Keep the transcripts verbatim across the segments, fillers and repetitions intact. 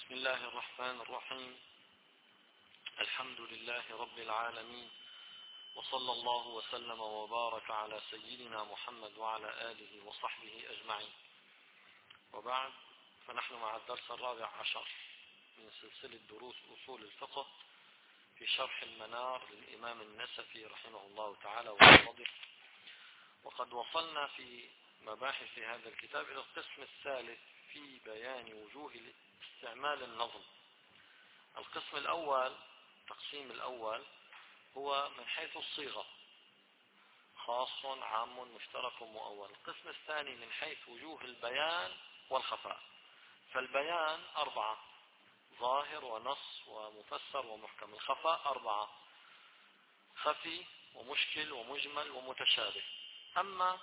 بسم الله الرحمن الرحيم. الحمد لله رب العالمين، وصلى الله وسلم وبارك على سيدنا محمد وعلى آله وصحبه أجمعين، وبعد، فنحن مع الدرس الرابع عشر من سلسلة دروس أصول الفقه في شرح المنار للإمام النسفي رحمه الله تعالى وفضله. وقد وصلنا في مباحث هذا الكتاب إلى القسم الثالث في بيان وجوه استعمال النظم. القسم الأول، التقسيم الأول هو من حيث الصيغة، خاص عام مشترك مؤول. القسم الثاني من حيث وجوه البيان والخفاء. فالبيان أربعة: ظاهر ونص ومفسر ومحكم. الخفاء أربعة: خفي ومشكل ومجمل ومتشابه. أما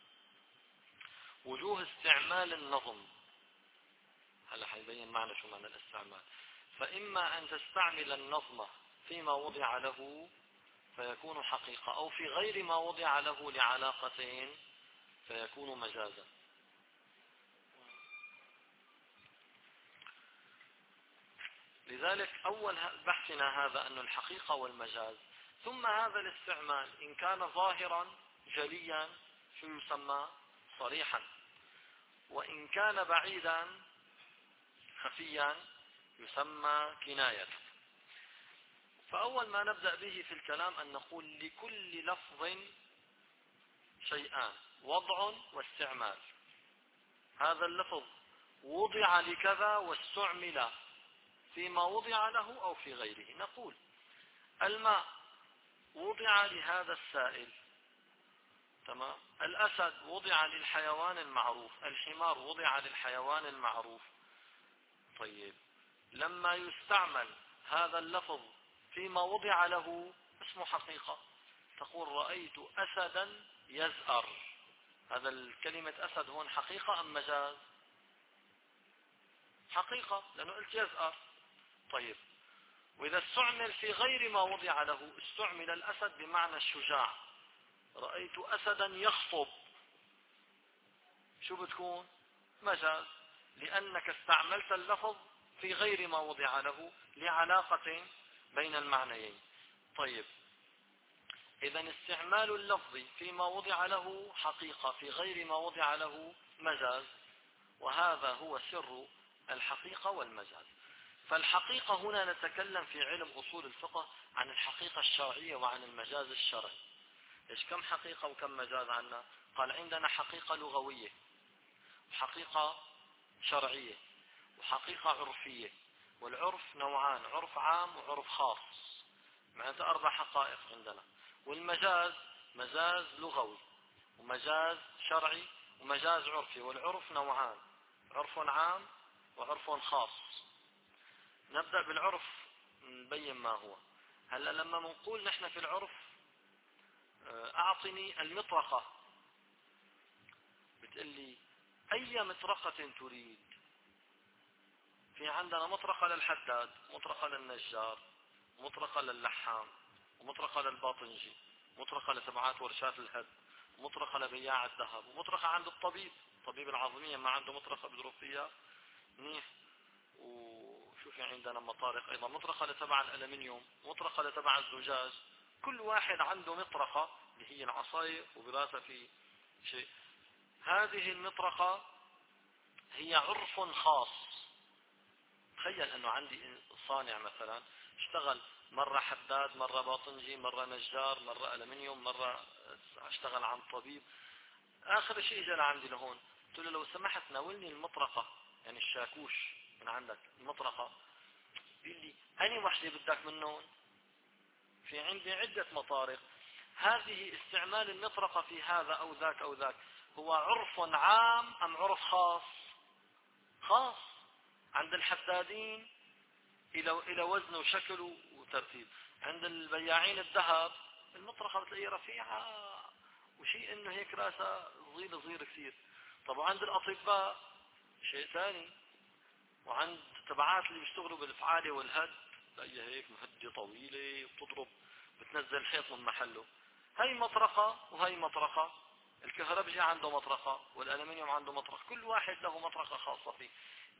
وجوه استعمال النظم، هلا حيبين معنا شو معنى الاستعمال. فإما أن تستعمل النظم فيما وضع له فيكون حقيقة، أو في غير ما وضع له لعلاقتين فيكون مجازا. لذلك أول بحثنا هذا أن الحقيقة والمجاز. ثم هذا الاستعمال إن كان ظاهرا جليا شو يسمى؟ صريحا. وإن كان بعيدا خفيا يسمى كناية. فأول ما نبدأ به في الكلام أن نقول لكل لفظ شيئان: وضع واستعمال. هذا اللفظ وضع لكذا واستعمل فيما وضع له أو في غيره. نقول الماء وضع لهذا السائل، تمام. الأسد وضع للحيوان المعروف، الحمار وضع للحيوان المعروف. طيب، لما يستعمل هذا اللفظ فيما وضع له اسمه حقيقة. تقول رأيت أسدا يزأر. هذا الكلمة أسد هون حقيقة أم مجاز؟ حقيقة، لأنه قلت يزأر. طيب، وإذا استعمل في غير ما وضع له، استعمل الأسد بمعنى الشجاع. رأيت أسدا يخطب. شو بتكون؟ مجاز، لأنك استعملت اللفظ في غير ما وضع له لعلاقة بين المعنيين. طيب، إذا استعمال اللفظ فيما وضع له حقيقة، في غير ما وضع له مجاز، وهذا هو سر الحقيقة والمجاز. فالحقيقة هنا نتكلم في علم أصول الفقه عن الحقيقة الشرعية وعن المجاز الشرعي. إيش كم حقيقة وكم مجاز عنا؟ قال عندنا حقيقة لغوية، وحقيقة شرعية، وحقيقة عرفية. والعرف نوعان: عرف عام وعرف خاص. معناته أربع حقائق عندنا. والمجاز مجاز لغوي ومجاز شرعي ومجاز عرفي. والعرف نوعان: عرف عام وعرف خاص. نبدأ بالعرف نبين ما هو. هلا لما نقول نحن في العرف أعطني المطرقة، بتقول لي أي مطرقة تريد؟ في عندنا مطرقة للحداد، مطرقة للنجار، مطرقة للحام، ومطرقة للباطنجي، مطرقة لتبعات ورشات الهد، مطرقة لبياع الذهب، ومطرقة عند الطبيب، طبيب العظمية ما عنده مطرقة بضرب فيها منيح. وشو في عندنا مطارق أيضا: مطرقة لتبع الألمنيوم، مطرقة لتبع الزجاج. كل واحد عنده مطرقة اللي هي العصاية وبراسها في شيء. هذه المطرقة هي عرف خاص. تخيل أنه عندي صانع مثلا اشتغل مرة حداد، مرة باطنجي، مرة نجار، مرة ألمنيوم، مرة اشتغل عن طبيب. آخر شيء جاء لعندي لهون، قلت له لو سمحت ناولني المطرقة، يعني الشاكوش من عندك، المطرقة. بيقول لي أني وحدة بدك منهم؟ في عندي عدة مطارق. هذه استعمال المطرقة في هذا أو ذاك أو ذاك هو عرف عام أم عرف خاص؟ خاص. عند الحدادين إلى إلى وزن وشكل وترتيب. عند البياعين الذهب المطرقة بتلاقيها رفيعة وشيء إنه هيك راسها صغير صغير كثير. طبعا عند الأطباء شيء ثاني. وعند تبعات اللي بيشتغلوا بالفعالة والهد تلاقيها هيك مهدة طويلة وبتضرب بتنزل حيط من محله. هاي مطرقة وهي مطرقة. الكهربجي عنده مطرقة والألمنيوم عنده مطرقة، كل واحد له مطرقة خاصة فيه.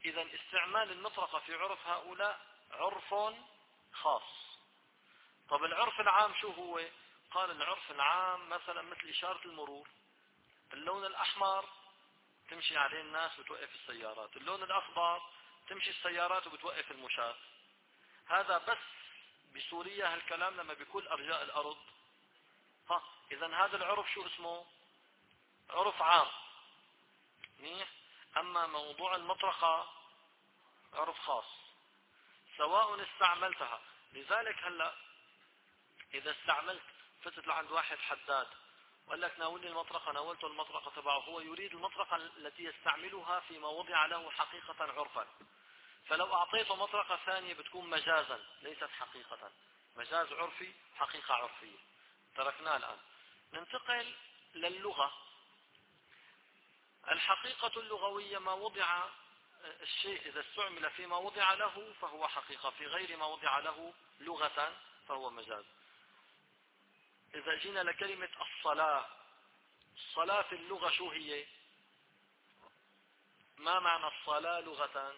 إذا استعمال المطرقة في عرف هؤلاء عرف خاص. طب العرف العام شو هو؟ قال العرف العام مثلا مثل إشارة المرور، اللون الأحمر تمشي عليه الناس وتوقف السيارات، اللون الأخضر تمشي السيارات وبتوقف المشاة. هذا بس بسوريا هالكلام لما بكل أرجاء الأرض. ها إذا هذا العرف شو اسمه؟ عرف عام. منيح. أما موضوع المطرقة عرف خاص سواء استعملتها. لذلك هلا إذا استعملت فتت لعند واحد حداد وقال لك ناولني المطرقة، ناولته المطرقة تبعه، هو يريد المطرقة التي يستعملها فيما وضع له حقيقة عرفا، فلو أعطيته مطرقة ثانية بتكون مجازا ليست حقيقة، مجاز عرفي حقيقة عرفية. تركناه الآن. ننتقل للغة. الحقيقة اللغوية ما وضع الشيء إذا استعمل فيما وضع له فهو حقيقة، في غير ما وضع له لغة فهو مجاز. إذا جينا لكلمة الصلاة، الصلاة في اللغة شو هي؟ ما معنى الصلاة لغة؟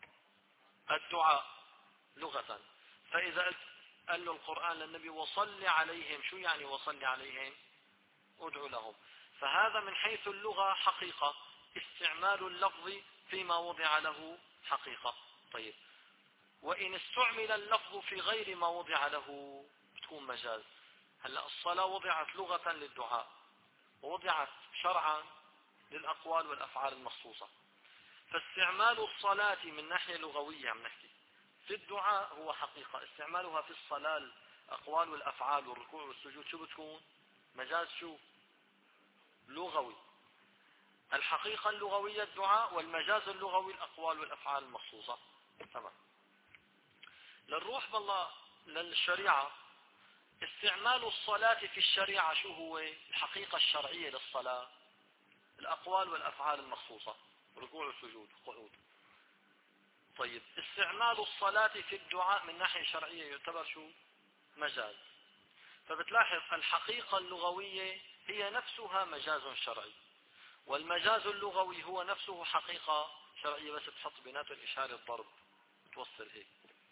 الدعاء لغة. فإذا قال له القرآن للنبي وصل عليهم، شو يعني وصل عليهم؟ ادعو لهم. فهذا من حيث اللغة حقيقة، استعمال اللفظ فيما وضع له حقيقة. طيب، وإن استعمل اللفظ في غير ما وضع له بتكون مجاز. هلا الصلاة وضعت لغة للدعاء ووضعت شرعا للأقوال والأفعال المخصوصة، فاستعمال الصلاة من ناحية لغوية عم نحكي في الدعاء هو حقيقة، استعمالها في الصلاة الأقوال والأفعال والركوع والسجود شو بتكون؟ مجاز شو؟ لغوي. الحقيقة اللغوية الدعاء، والمجاز اللغوي الأقوال والأفعال المخصوصة. تمام. لنروح بالله للشريعة. استعمال الصلاة في الشريعة شو هو؟ الحقيقة الشرعية للصلاة الأقوال والأفعال المخصوصة، ركوع وسجود قعود. طيب، استعمال الصلاة في الدعاء من ناحية شرعية يعتبر شو؟ مجاز. فبتلاحظ الحقيقة اللغوية هي نفسها مجاز شرعي، والمجاز اللغوي هو نفسه حقيقة شرعية بس تحط بيناتهم إشارة ضرب توصل هيك.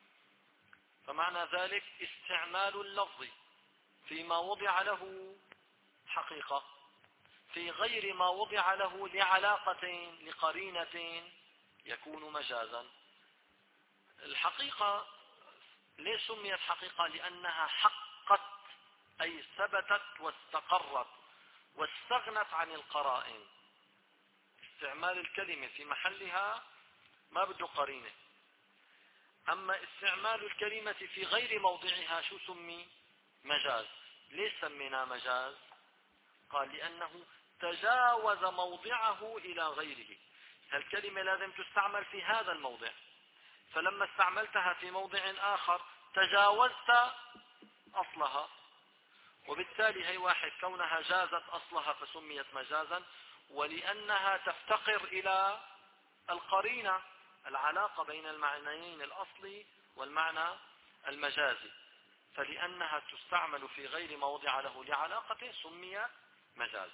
فمعنى ذلك استعمال اللفظ فيما وضع له حقيقة في غير ما وضع له لعلاقة لقرينة يكون مجازا. الحقيقة ليش سميت حقيقة؟ لأنها حقت أي ثبتت واستقرت واستغنت عن القرائن. استعمال الكلمة في محلها ما بده قرينة. أما استعمال الكلمة في غير موضعها شو سمي؟ مجاز. ليش سمينا مجاز؟ قال لأنه تجاوز موضعه إلى غيره. الكلمة لازم تستعمل في هذا الموضع، فلما استعملتها في موضع آخر تجاوزت أصلها، وبالتالي هي واحد كونها جازت أصلها فسميت مجازا، ولأنها تفتقر إلى القرينة، العلاقة بين المعنيين الأصلي والمعنى المجازي، فلأنها تستعمل في غير ما وضع له لعلاقة سميت مجازا.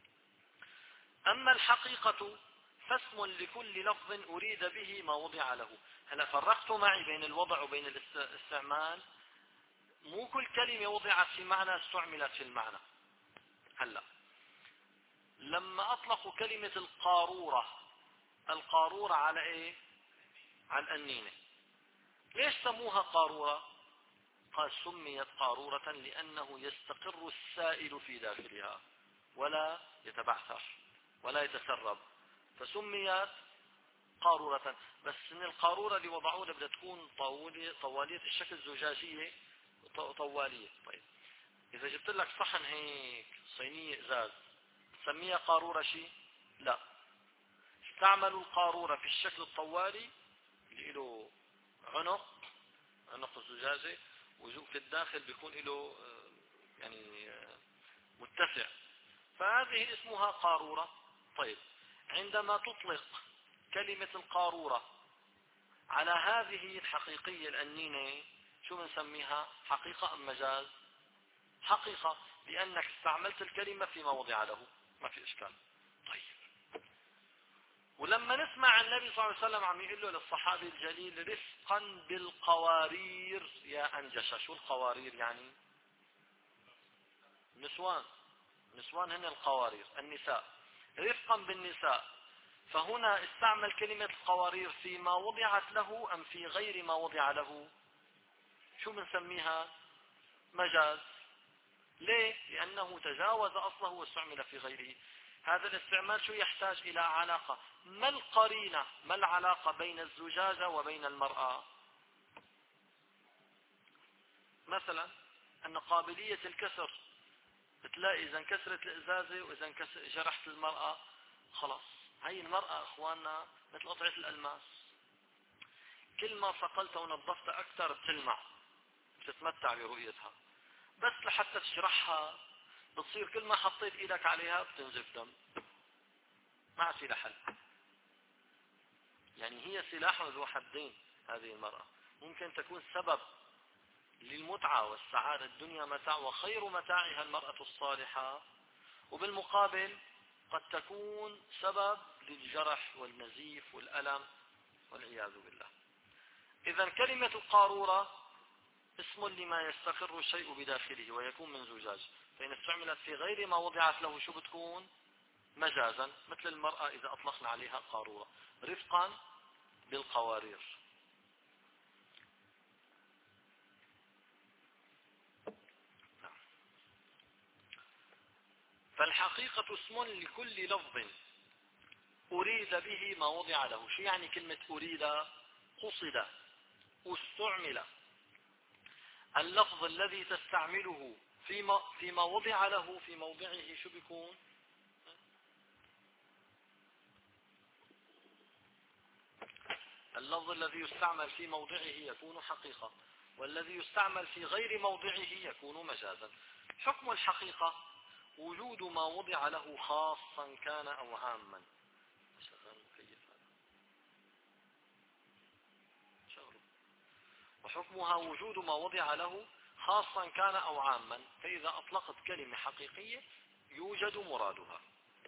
أما الحقيقة فاسم لكل لفظ أريد به ما وضع له. هلا فرقت معي بين الوضع وبين الاستعمال. مو كل كلمة وضعت في معنى استعملت في المعنى. هلا لما أطلقوا كلمة القارورة، القارورة على إيه؟ على الأنينة. ليش سموها قارورة؟ قال سميت قارورة لأنه يستقر السائل في داخلها ولا يتبعثر ولا يتسرب، فسميت قارورة. بس إن القارورة اللي وضعوها بدها تكون طوالية, طوالية الشكل زجاجية طوالية. طيب، إذا جبت لك صحن هيك صينية إزاز تسميها قارورة شيء؟ لا. استعملوا القارورة في الشكل الطوالي اللي له عنق عنق الزجاجة وفي الداخل بيكون له يعني متسع، فهذه اسمها قارورة. طيب، عندما تطلق كلمة القارورة على هذه الحقيقية الأنينة شو بنسميها؟ حقيقة أم مجاز؟ حقيقة، لأنك استعملت الكلمة فيما وضع له، ما في إشكال. طيب، ولما نسمع النبي صلى الله عليه وسلم عم يقول له للصحابي الجليل رفقا بالقوارير يا أنجشة. شو القوارير يعني؟ نسوان، نسوان هن القوارير، النساء، رفقا بالنساء. فهنا استعمل كلمة القوارير فيما وضعت له أم في غير ما وضع له؟ شو بنسميها؟ مجاز. ليه؟ لأنه تجاوز أصله واستعمل في غيره. هذا الاستعمال شو يحتاج إلى علاقة. ما القرينة، ما العلاقة بين الزجاجة وبين المرأة؟ مثلا أن قابلية الكسر، بتلاقي إذا انكسرت الإزازة وإذا جرحت المرأة خلاص، هاي المرأة أخواننا مثل قطعة الألماس، كل ما صقلتها ونظفتها أكثر بتلمع، بتتمتع برؤيتها. بس لحتى تجرحها بتصير كل ما حطيت إيدك عليها بتنزف دم، ما عاد في لها حل. يعني هي سلاح ذو حدين. هذه المرأة ممكن تكون سبب للمتعة والسعادة، الدنيا متاع وخير متاعها المرأة الصالحة، وبالمقابل قد تكون سبب للجرح والنزيف والألم والعياذ بالله. إذا كلمة القارورة اسم لما يستقر الشيء بداخله ويكون من زجاج، فإن استعملت في غير ما وضعت له شو بتكون؟ مجازا، مثل المرأة إذا أطلقنا عليها قارورة، رفقا بالقوارير. فالحقيقة اسم لكل لفظ أريد به ما وضع له. شو يعني كلمة أريد؟ قصد، استعمل. اللفظ الذي تستعمله فيما, فيما وضع له في موضعه شو بيكون؟ اللفظ الذي يستعمل في موضعه يكون حقيقة، والذي يستعمل في غير موضعه يكون مجازا. حكم الحقيقة وجود ما وضع له خاصا كان أو عاما. وحكمها وجود ما وضع له خاصا كان أو عاما، فإذا أطلقت كلمة حقيقية يوجد مرادها.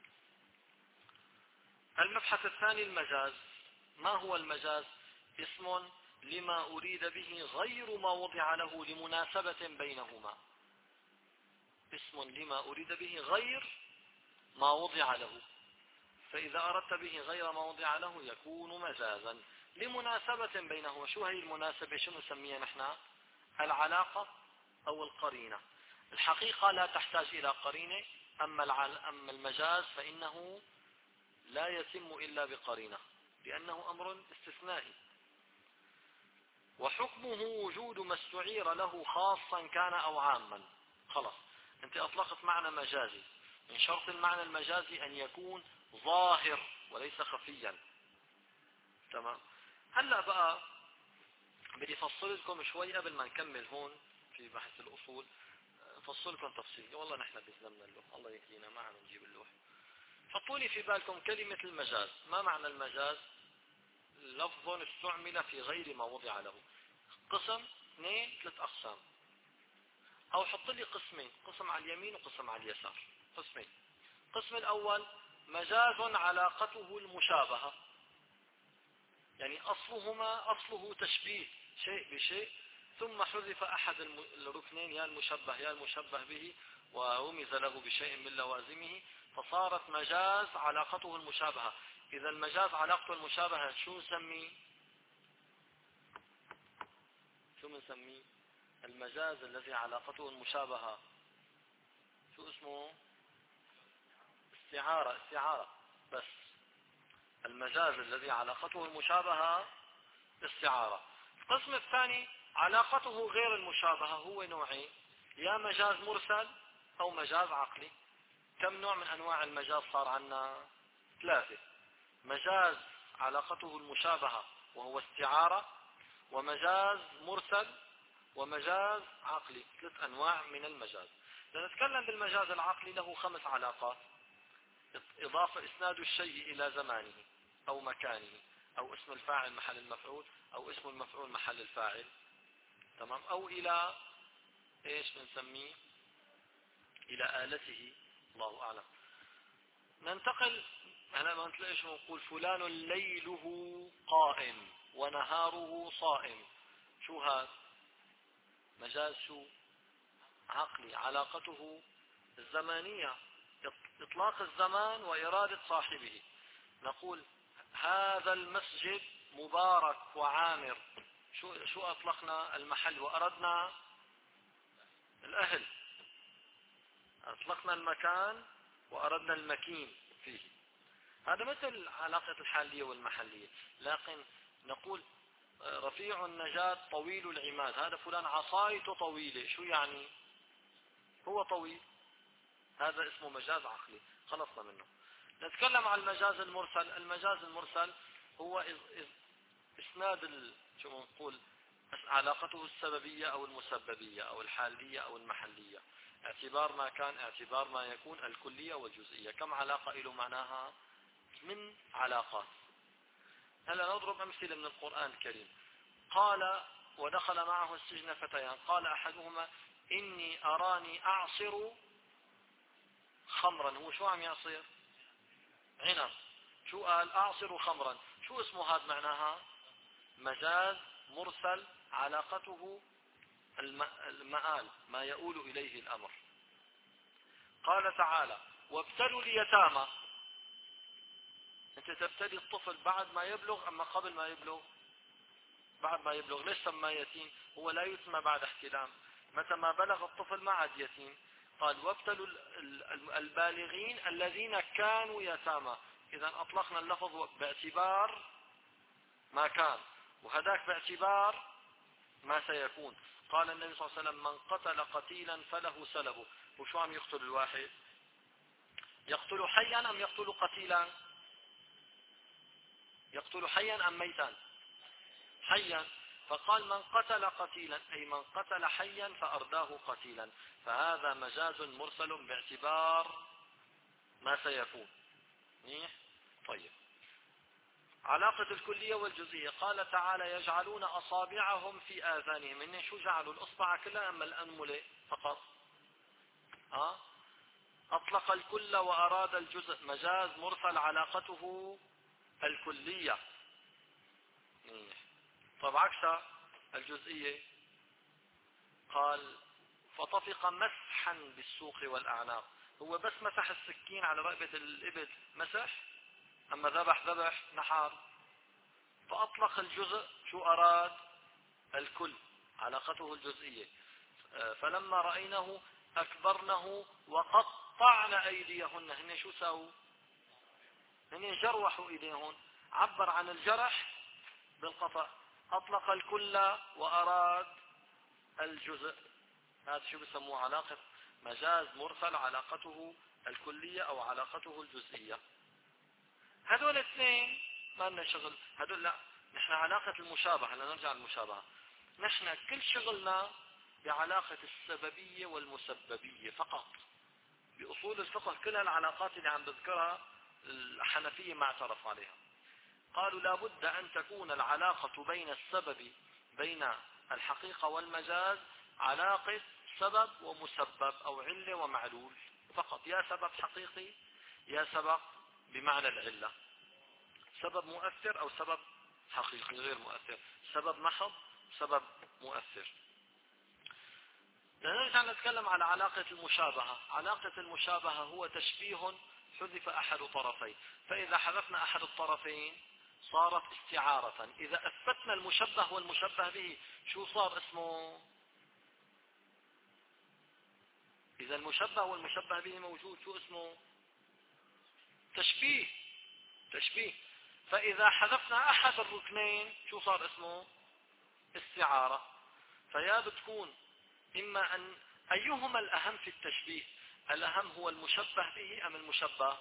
المبحث الثاني المجاز. ما هو المجاز؟ اسم لما أريد به غير ما وضع له لمناسبة بينهما. اسم لما أريد به غير ما وضع له، فإذا أردت به غير ما وضع له يكون مجازا لمناسبة بينهما. شو هي المناسبة؟ شو نسميها نحن؟ العلاقة أو القرينة. الحقيقة لا تحتاج إلى قرينة، أما أما المجاز فإنه لا يتم إلا بقرينة، لأنه أمر استثنائي. وحكمه وجود ما استعير له خاصا كان أو عاما. خلاص أنت أطلقت معنى مجازي، من شرط المعنى المجازي أن يكون ظاهر وليس خفيا. تمام. هلأ بقى بدي أفصل لكم شوي قبل ما نكمل هون في بحث الأصول، أفصل لكم تفصيل. والله نحن بزلمنا اللوح، الله يهدينا ما عم نجيب اللوح. حطوا لي في بالكم كلمة المجاز. ما معنى المجاز؟ لفظ استعمل في غير ما وضع له. قسم، اثنين، ثلاث أقسام. أو حط لي قسمين، قسم على اليمين وقسم على اليسار. قسمين. القسم الأول مجاز علاقته المشابهة، يعني أصلهما أصله تشبيه شيء بشيء، ثم حذف أحد الركنين، يا المشبه يا المشبه به، ورمز له بشيء من لوازمه، فصارت مجاز علاقته المشابهة. إذا المجاز علاقته المشابهة شو نسميه؟ شو نسميه؟ المجاز الذي علاقته المشابهة شو اسمه؟ استعارة. استعارة بس. المجاز الذي علاقته المشابهة استعارة. القسم الثاني علاقته غير المشابهة، هو نوعين، يا مجاز مرسل أو مجاز عقلي. كم نوع من أنواع المجاز صار عنا؟ ثلاثة. مجاز علاقته المشابهة وهو استعارة، ومجاز مرسل، ومجاز عقلي. ثلاث أنواع من المجاز. لنتكلم بالمجاز العقلي، له خمس علاقات: إضافة إسناد الشيء إلى زمانه أو مكانه، أو اسم الفاعل محل المفعول، أو اسم المفعول محل الفاعل، تمام، أو إلى إيش بنسميه؟ إلى آلته، الله أعلم. ننتقل أنا ما تلاقيش نقول فلان ليله قائم ونهاره صائم. شو هذا؟ مجاز شو؟ عقلي، علاقته الزمانية، إطلاق الزمان وإرادة صاحبه. نقول هذا المسجد مبارك وعامر. شو شو أطلقنا؟ المحل، وأردنا الأهل. أطلقنا المكان وأردنا المكين فيه. هذا مثل علاقة الحالية والمحلية. لكن نقول رفيع النجاة طويل العماد، هذا فلان عصايته طويلة. شو يعني؟ هو طويل. هذا اسمه مجاز عقلي، خلصنا منه. نتكلم عن المجاز المرسل. المجاز المرسل هو اسناد ال... شو نقول علاقته السببية او المسببية او الحالية او المحلية، اعتبار ما كان، اعتبار ما يكون، الكلية والجزئية. كم علاقة له؟ معناها من علاقات. هلا نضرب امثلة من القرآن الكريم. قال ودخل معه السجن فتيان، قال احدهما اني اراني اعصر خمرا. هو شو عم يعصر؟ عنب. شو قال؟ اعصر خمرا. شو اسمه هذا؟ معناها مجاز مرسل، علاقته المآل، ما يؤول اليه الامر. قال تعالى وابتلوا اليتامى. انت تبتلي الطفل بعد ما يبلغ اما قبل ما يبلغ؟ بعد ما يبلغ. ليش سمى يتيم؟ هو لا يسمى بعد احتلام. متى ما بلغ الطفل ما عاد يتيم. قال وابتلوا البالغين الذين كانوا يتامى. اذا اطلقنا اللفظ باعتبار ما كان، وهذاك باعتبار ما سيكون. قال النبي صلى الله عليه وسلم من قتل قتيلا فله سلبه. وشو عم يقتل الواحد؟ يقتل حيا ام يقتل قتيلا؟ يقتل حيا ام ميتا؟ حيا. فقال من قتل قتيلا اي من قتل حيا فارداه قتيلا. فهذا مجاز مرسل باعتبار ما سيكون. منيح. طيب، علاقة الكلية والجزئية. قال تعالى يجعلون أصابعهم في آذانهم. إن شو جعلوا؟ الأصبع كلها أما الأنملة فقط؟ أه؟ أطلق الكل وأراد الجزء. مجاز مرسل علاقته الكلية. طب عكس الجزئية. قال فطفق مسحا بالسوق والأعناق. هو بس مسح السكين على رقبة الإبل مسح، أما ذبح ذبح نحار. فأطلق الجزء. شو أراد؟ الكل، علاقته الجزئية. فلما رأينه أكبرنه وقطعن أيديهن. هن شو ساووا؟ هن جروحوا إيديهن. عبر عن الجرح بالقطع. أطلق الكل وأراد الجزء. هذا شو بسموه؟ علاقة مجاز مرسل، علاقته الكلية أو علاقته الجزئية. هذول الاثنين ما لنا شغل. هذول لا، نحن علاقة المشابهة. هلا نرجع للمشابهة. نحن كل شغلنا بعلاقة السببية والمسببية فقط. بأصول الفقه كل العلاقات اللي عم بذكرها الحنفية ما اعترف عليها. قالوا لا بد أن تكون العلاقة بين السبب، بين الحقيقة والمجاز، علاقة سبب ومسبب أو علة ومعلول فقط. يا سبب حقيقي يا سبب بمعنى العلة. سبب مؤثر أو سبب حقيقي غير مؤثر. سبب محض، سبب مؤثر. نرجع نتكلم على علاقة المشابهة. علاقة المشابهة هو تشبيه حذف أحد طرفين. فإذا حذفنا أحد الطرفين صارت استعارة. إذا أثبتنا المشبه والمشبه به شو صار اسمه؟ إذا المشبه والمشبه به موجود شو اسمه؟ تشبيه. تشبيه. فإذا حذفنا أحد الركنين شو صار اسمه؟ استعارة. فيا بتكون إما أن أيهما الأهم في التشبيه؟ الأهم هو المشبه به أم المشبه؟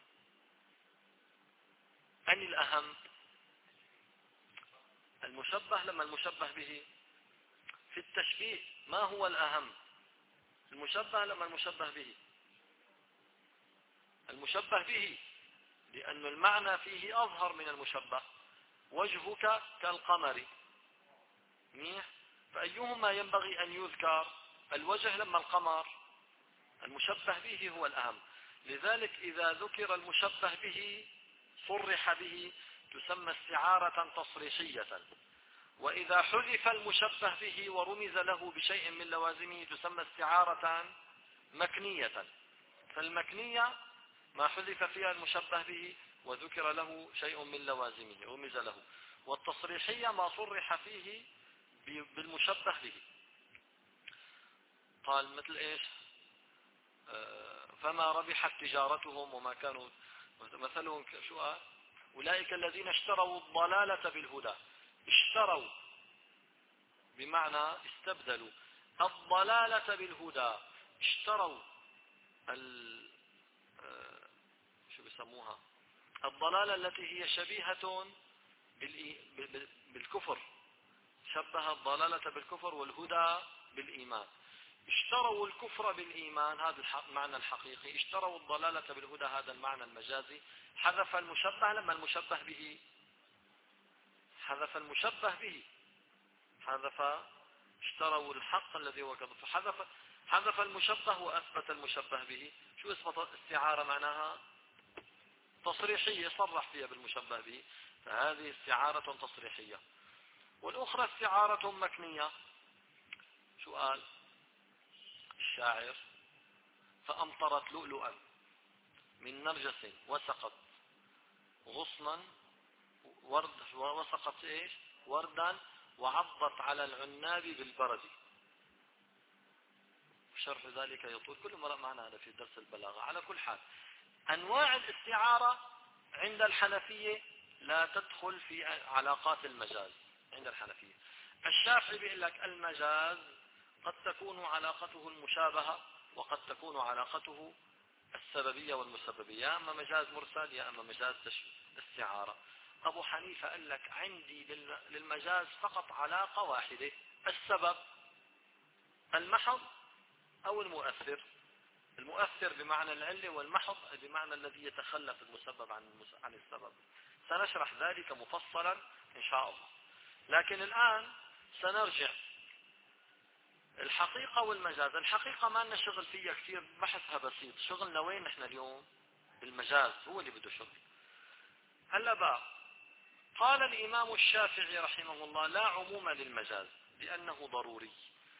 أن الأهم المشبه لما المشبه به. في التشبيه ما هو الأهم؟ المشبه لما المشبه به؟ المشبه به، لأن المعنى فيه أظهر من المشبه. وجهك كالقمر. منيح. فأيهما ينبغي أن يذكر؟ الوجه لما القمر؟ المشبه به هو الأهم. لذلك إذا ذكر المشبه به صرح به تسمى استعارة تصريحية، وإذا حذف المشبه به ورمز له بشيء من لوازمه تسمى استعارة مكنية. فالمكنية ما حذف فيها المشبه به وذكر له شيء من لوازمه رمز له، والتصريحية ما صرح فيه بالمشبه به. قال مثل ايش؟ فما ربحت تجارتهم وما كانوا مثلهم شو قال؟ أولئك الذين اشتروا الضلالة بالهدى. اشتروا بمعنى استبدلوا الضلالة بالهدى، اشتروا ال شو بيسموها الضلالة التي هي شبيهة بالكفر، شبه الضلالة بالكفر والهدى بالإيمان. اشتروا الكفر بالإيمان، هذا المعنى الحقيقي. اشتروا الضلالة بالهدى، هذا المعنى المجازي. حذف المشبه لما المشبه به حذف المشبه به حذف اشتروا الحق الذي هو كذب، فحذف حذف المشبه وأثبت المشبه به. شو اسمه استعارة؟ معناها تصريحية، صرح فيها بالمشبه به، فهذه استعارة تصريحية. والأخرى استعارة مكنية. شو قال الشاعر؟ فأمطرت لؤلؤا من نرجس وسقط غصنا ورد وسقط ايش وردا وعضت على العناب بالبرد. شرح ذلك يطول، كل مرة معنا هذا في درس البلاغة. على كل حال أنواع الاستعارة عند الحنفية لا تدخل في علاقات المجاز. عند الحنفية الشافعي بيقول لك المجاز قد تكون علاقته المشابهة وقد تكون علاقته السببية والمسببية، يا أما مجاز مرسل يا أما مجاز استعارة. أبو حنيفة قال لك عندي للمجاز فقط علاقة واحدة، السبب المحض أو المؤثر. المؤثر بمعنى العلة، والمحض بمعنى الذي يتخلف المسبب عن عن السبب. سنشرح ذلك مفصلا إن شاء الله. لكن الآن سنرجع الحقيقة والمجاز. الحقيقة ما لنا شغل فيها كثير، بحثها بسيط. شغلنا وين نحن اليوم؟ المجاز هو اللي بده شغل. هلا بقى قال الإمام الشافعي رحمه الله لا عموم للمجاز لأنه ضروري.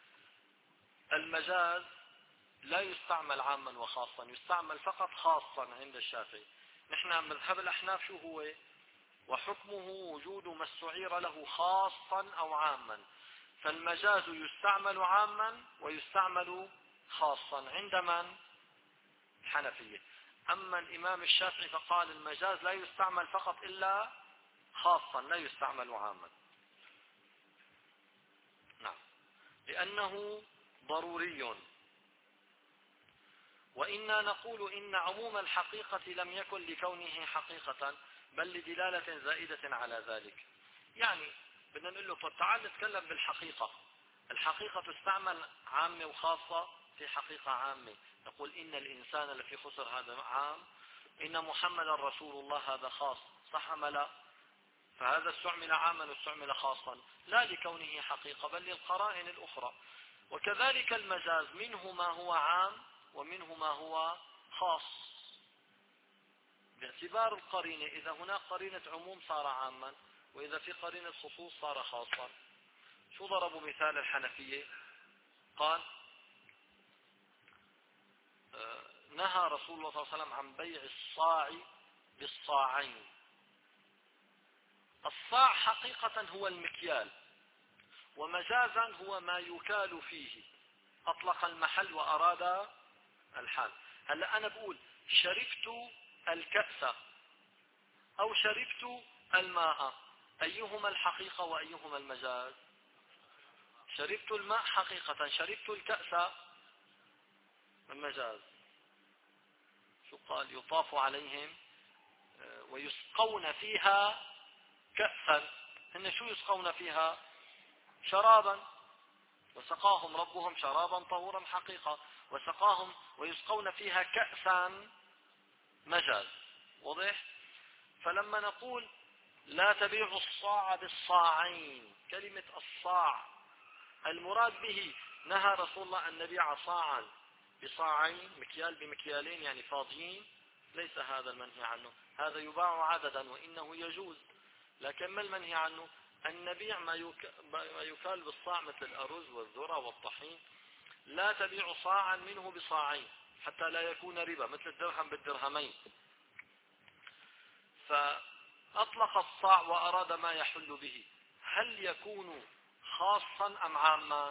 المجاز لا يستعمل عاما وخاصا، يستعمل فقط خاصا عند الشافعي. نحن مذهب الأحناف شو هو؟ وحكمه وجود ما استعير له خاصا أو عاما. فالمجاز يستعمل عاما ويستعمل خاصا عند من؟ الحنفية. أما الإمام الشافعي فقال المجاز لا يستعمل فقط إلا خاصا، لا يستعمل عاما. نعم، لأنه ضروري. وإنا نقول إن عموم الحقيقة لم يكن لكونه حقيقة بل لدلالة زائدة على ذلك. يعني بدنا نقول له طب تعال نتكلم بالحقيقة. الحقيقة تستعمل عامة وخاصة. في حقيقة عامة نقول إن الإنسان لفي خسر، هذا عام. إن محمد رسول الله هذا خاص، صح أم لا؟ فهذا استعمل عاما واستعمل خاصا لا لكونه حقيقة بل للقرائن الأخرى. وكذلك المجاز منه ما هو عام ومنه ما هو خاص باعتبار القرينة. إذا هناك قرينة عموم صار عاما، وإذا في قرينة خصوص صار خاصا. شو ضربوا مثال الحنفية؟ قال آه نهى رسول الله صلى الله عليه وسلم عن بيع الصاع بالصاعين. الصاع حقيقة هو المكيال، ومجازا هو ما يكال فيه. أطلق المحل وأراد الحال. هلأ أنا بقول شربت الكأس أو شربت الماء، أيهما الحقيقة وأيهما المجاز؟ شربت الماء حقيقة، شربت الكأس المجاز. شو قال؟ يطاف عليهم ويسقون فيها كأسا. هن شو يسقون فيها؟ شرابا. وسقاهم ربهم شرابا طهورا حقيقة، وسقاهم ويسقون فيها كأسا مجاز. واضح؟ فلما نقول لا تبيعوا الصاع بالصاعين، كلمة الصاع المراد به نهى رسول الله أن نبيع صاعا بصاعين، مكيال بمكيالين يعني فاضيين، ليس هذا المنهي عنه، هذا يباع عددا وإنه يجوز. لكن ما المنهي عنه؟ أن نبيع ما يكال بالصاع مثل الأرز والذرة والطحين، لا تبيع صاعا منه بصاعين حتى لا يكون ربا، مثل الدرهم بالدرهمين. فأطلق الصاع وأراد ما يحل به، هل يكون خاصا أم عاما؟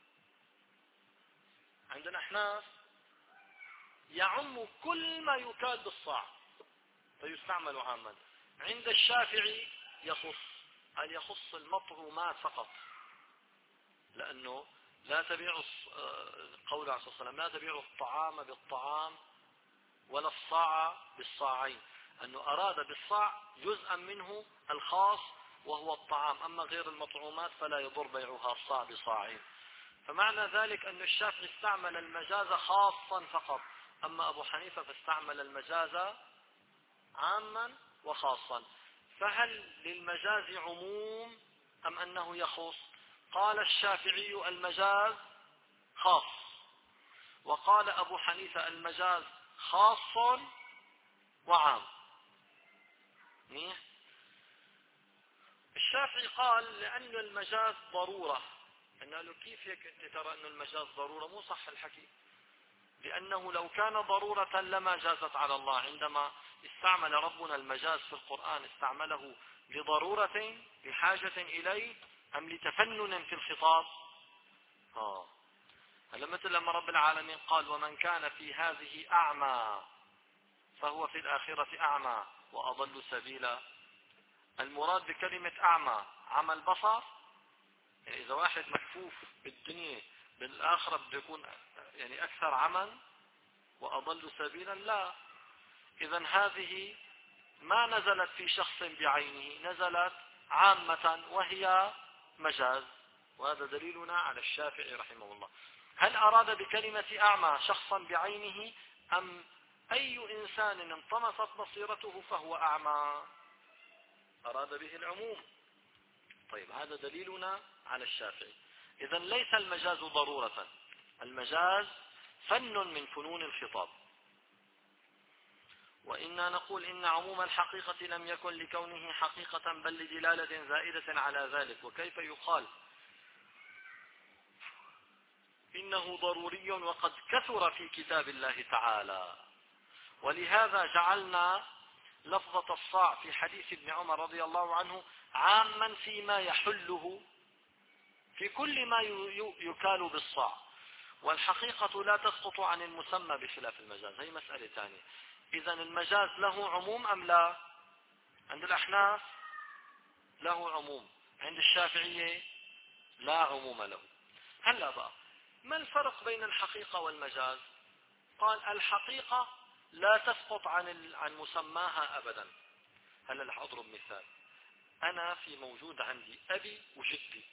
عند الأحناف يعم كل ما يكال بالصاع فيستعمل عاما. عند الشافعي يخص، هل يخص المطعومات فقط، لأنه لا تبيع قول عليه الصلاة والسلام لا تبيع الطعام بالطعام ولا الصاع بالصاعين، أنه أراد بالصاع جزءا منه الخاص وهو الطعام، أما غير المطعومات فلا يضر بيعها الصاع بصاعين. فمعنى ذلك أن الشافعي استعمل المجاز خاصا فقط، أما أبو حنيفة فاستعمل المجاز عاما وخاصا. فهل للمجاز عموم أم أنه يخص؟ قال الشافعي المجاز خاص، وقال أبو حنيفة المجاز خاص وعام. الشافعي قال لأن المجاز ضرورة. قلنا له كيف هيك أنت ترى أن المجاز ضرورة؟ مو صح الحكي، لأنه لو كان ضرورة لما جازت على الله. عندما استعمل ربنا المجاز في القرآن استعمله لضرورة لحاجة إليه أم لتفنن في الخطاب؟ آه. هلا مثل لما رب العالمين قال ومن كان في هذه أعمى فهو في الآخرة أعمى وأضل سبيلا. المراد بكلمة أعمى عمى البصر، يعني إذا واحد مكفوف بالدنيا بالآخرة بده يكون يعني أكثر عمى وأضل سبيلا؟ لا. إذن هذه ما نزلت في شخص بعينه، نزلت عامة وهي مجاز، وهذا دليلنا على الشافعي رحمه الله. هل أراد بكلمة أعمى شخصا بعينه أم أي إنسان انطمست بصيرته فهو أعمى؟ أراد به العموم. طيب هذا دليلنا على الشافعي. إذن ليس المجاز ضرورة، المجاز فن من فنون الخطاب. وإنا نقول إن عموم الحقيقة لم يكن لكونه حقيقة بل لدلالة زائدة على ذلك. وكيف يقال إنه ضروري وقد كثر في كتاب الله تعالى؟ ولهذا جعلنا لفظة الصاع في حديث ابن عمر رضي الله عنه عاما فيما يحله في كل ما يكال بالصاع، والحقيقة لا تسقط عن المسمى بخلاف المجاز. هي مسألة ثانية. إذن المجاز له عموم أم لا؟ عند الأحناف له عموم، عند الشافعية لا عموم له. هلا بقى ما الفرق بين الحقيقة والمجاز؟ قال الحقيقة لا تسقط عن عن مسماها أبدا. هلا رح أضرب مثال. أنا في موجود عندي أبي وجدي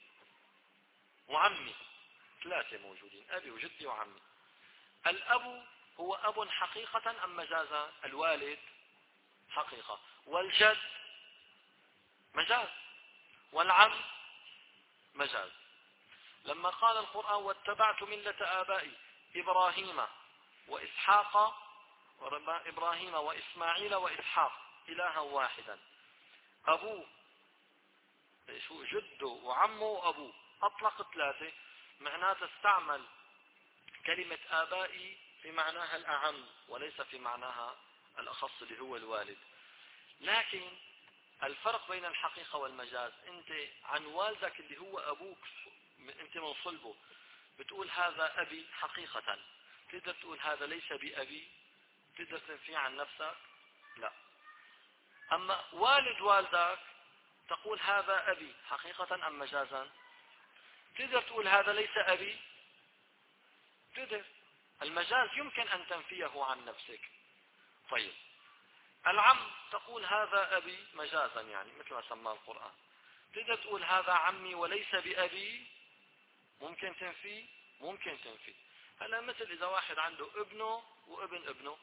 وعمي، ثلاثة موجودين، أبي وجدي وعمي. الأب هو أب حقيقة أم مجازا؟ الوالد حقيقة، والجد مجاز، والعم مجاز. لما قال القرآن واتبعت ملة آبائي إبراهيم وإسحاق إبراهيم وإسماعيل وإسحاق إلها واحدا، أبوه شو جده وعمه وأبوه، أطلق ثلاثة، معناته استعمل كلمة آبائي في معناها الأعم وليس في معناها الأخص اللي هو الوالد. لكن الفرق بين الحقيقة والمجاز، أنت عن والدك اللي هو أبوك أنت من صلبه بتقول هذا أبي حقيقة، تقدر تقول هذا ليس بأبي؟ تقدر تنفي عن نفسك؟ لا. أما والد والدك تقول هذا أبي حقيقة أم مجازا؟ تقدر تقول هذا ليس أبي؟ تقدر. المجاز يمكن أن تنفيه عن نفسك. طيب العم تقول هذا أبي مجازا، يعني مثل ما سماه القرآن. تقدر تقول هذا عمي وليس بأبي؟ ممكن تنفي؟ ممكن تنفي. هلا مثل إذا واحد عنده ابنه وابن ابنه،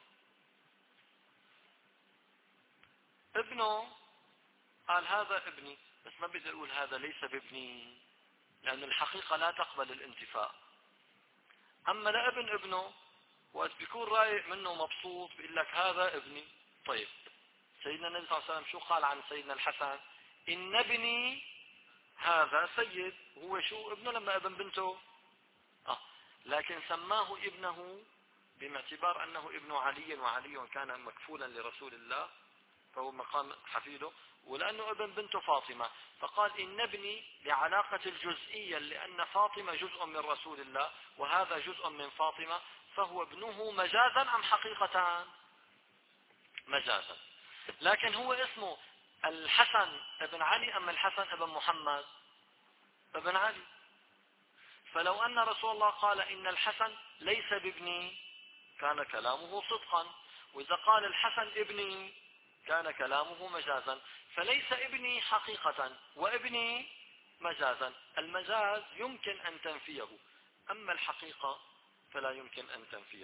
ابنه قال هذا ابني، بس ما بيقدر يقول هذا ليس بابني، لأن الحقيقة لا تقبل الانتفاء. أما لابن ابنه وقت بيكون رايق منه مبسوط بيقول لك هذا ابني. طيب سيدنا النبي صلى الله عليه وسلم شو قال عن سيدنا الحسن؟ إن ابني هذا سيد. هو شو ابنه لما ابن بنته؟ آه. لكن سماه ابنه باعتبار أنه ابن علي، وعلي كان مكفولا لرسول الله فهو مقام حفيده، ولأنه ابن بنته فاطمة فقال إن ابني لعلاقة الجزئية، لأن فاطمة جزء من رسول الله وهذا جزء من فاطمة، فهو ابنه مجازا أم حقيقة؟ مجازا. لكن هو اسمه الحسن ابن علي أم الحسن ابن محمد؟ ابن علي. فلو أن رسول الله قال إن الحسن ليس بابني كان كلامه صدقا، وإذا قال الحسن ابني كان كلامه مجازا. فليس ابني حقيقة وابني مجازا. المجاز يمكن أن تنفيه، أما الحقيقة فلا يمكن أن تنفيه.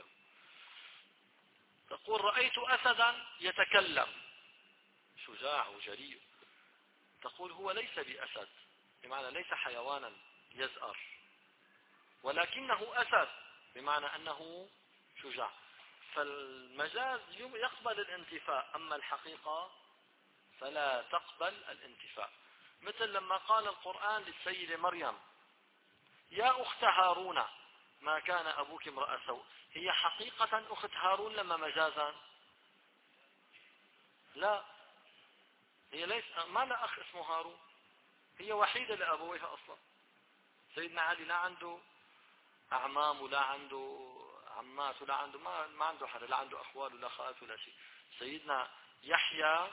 تقول رأيت أسدا يتكلم، شجاع وجريء. تقول هو ليس بأسد، بمعنى ليس حيوانا يزأر، ولكنه أسد بمعنى أنه شجاع. فالمجاز يقبل الانتفاء، أما الحقيقة فلا تقبل الانتفاء. مثل لما قال القرآن للسيدة مريم يا أخت هارون ما كان أبوك امرأ سوء، هي حقيقة أخت هارون لما مجازا؟ لا، هي ليس، ما لا أخ اسمه هارون، هي وحيدة لأبويها أصلا. سيدنا علي لا عنده أعمام ولا عنده عمات ولا عنده ما, ما عنده حدا، لا عنده أخوال ولا خالات ولا شيء. سيدنا يحيى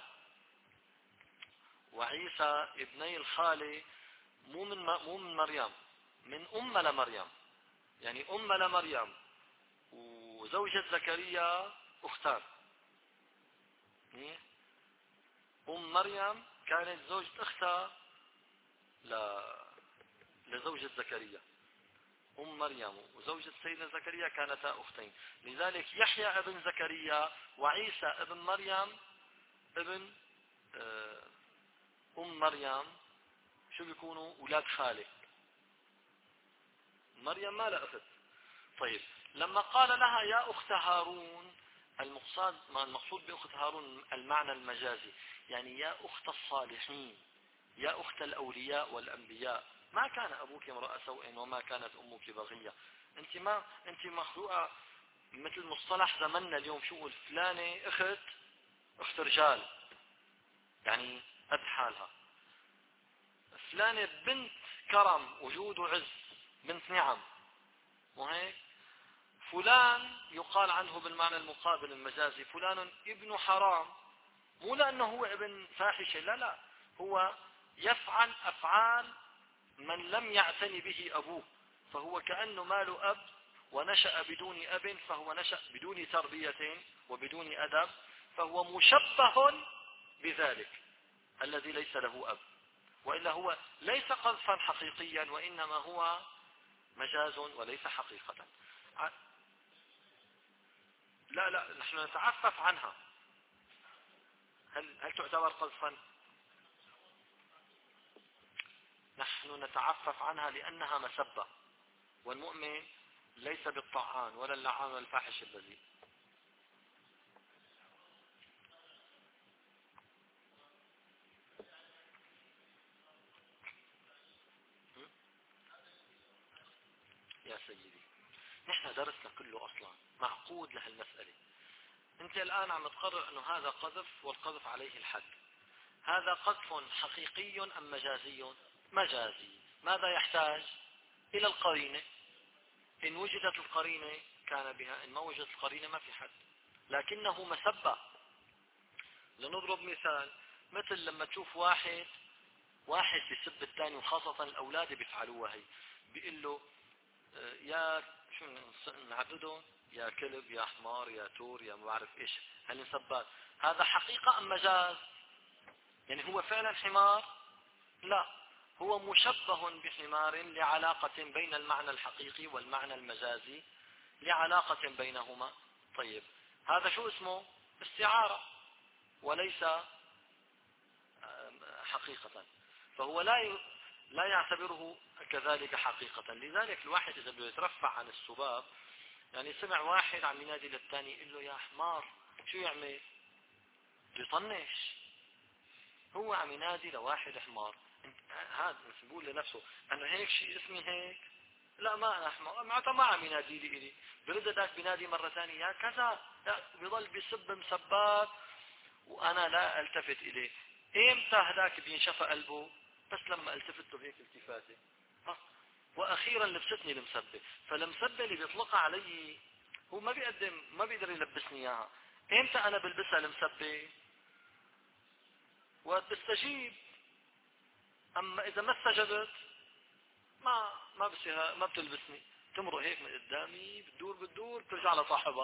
وعيسى ابني الخالة مو من مو من مريم، من أم لمريم، يعني أم لمريم وزوجة زكريا أختان. أم مريم كانت زوجة أختها لزوجة زكريا. أم مريم وزوجة سيدنا زكريا كانتا أختين. لذلك يحيى ابن زكريا وعيسى ابن مريم ابن أم مريم شو بيكونوا؟ أولاد خالة. مريم ما لها أخت. طيب لما قال لها يا أخت هارون، المقصود ما المقصود بأخت هارون المعنى المجازي، يعني يا أخت الصالحين، يا أخت الأولياء والأنبياء، ما كان أبوك امرأ سوء وما كانت أمك بغية. أنت ما أنت مخلوقة مثل مصطلح زمننا اليوم، شو فلانة أخت أخت رجال، يعني قد حالها. فلانة بنت كرم وجود وعز، بنت نعم، وهيك. فلان يقال عنه بالمعنى المقابل المجازي فلان ابن حرام، مو لأنه هو ابن فاحشة، لا لا، هو يفعل أفعال من لم يعتني به أبوه، فهو كأنه ما له أب ونشأ بدون أب، فهو نشأ بدون تربية وبدون أدب، فهو مشبه بذلك الذي ليس له أب. وإلا هو ليس قذفا حقيقيا، وإنما هو مجاز وليس حقيقة. لا لا، نحن نتعفف عنها. هل هل تعتبر قذفا؟ نحن نتعفف عنها لأنها مسبة، والمؤمن ليس بالطعان ولا اللعان والفاحش الذي. يا سيدي نحن درسنا كله أصلا معقود لهالمسألة. أنت الآن عم تقرر أنه هذا قذف والقذف عليه الحد. هذا قذف حقيقي أم مجازي؟ مجازي. ماذا يحتاج؟ إلى القرينة. إن وجدت القرينة كان بها، إن ما وجدت القرينة ما في حد، لكنه مسبة. لنضرب مثال، مثل لما تشوف واحد واحد بيسب الثاني، وخاصة الأولاد بيفعلوها هي، بيقول له يا شو نعبده، يا كلب، يا حمار، يا تور، يا ما بعرف ايش هالنسبات. هذا حقيقة أم مجاز؟ يعني هو فعلا حمار؟ لا، هو مشبه بحمار لعلاقة بين المعنى الحقيقي والمعنى المجازي، لعلاقة بينهما. طيب هذا شو اسمه؟ استعارة وليس حقيقة، فهو لا لا يعتبره كذلك حقيقة. لذلك الواحد إذا بده يترفع عن السباب يعني سمع واحد عم ينادي للثاني يقول له يا حمار، شو يعمل؟ بده يطنش. هو عم ينادي لواحد حمار، هذا بيقول لنفسه انه هيك شيء اسمي هيك؟ لا ما انا حمار، معناتها ما عم ينادي لي الي. برد ذاك بينادي مرة ثانية يا كذا، لا بيضل بيسب مسبات وانا لا التفت اليه. امتى هذاك بينشفى قلبه؟ بس لما التفت له هيك التفاته. واخيرا لبستني المسبه. فالمسبه اللي بيطلقها علي هو ما بيقدم، ما بيقدر يلبسني اياها. امتى انا بلبسها المسبه؟ وقت بستجيب. اما اذا ما استجبت ما ما بصير، ما بتلبسني. تمرق هيك من قدامي، بتدور بتدور بترجع لصاحبها.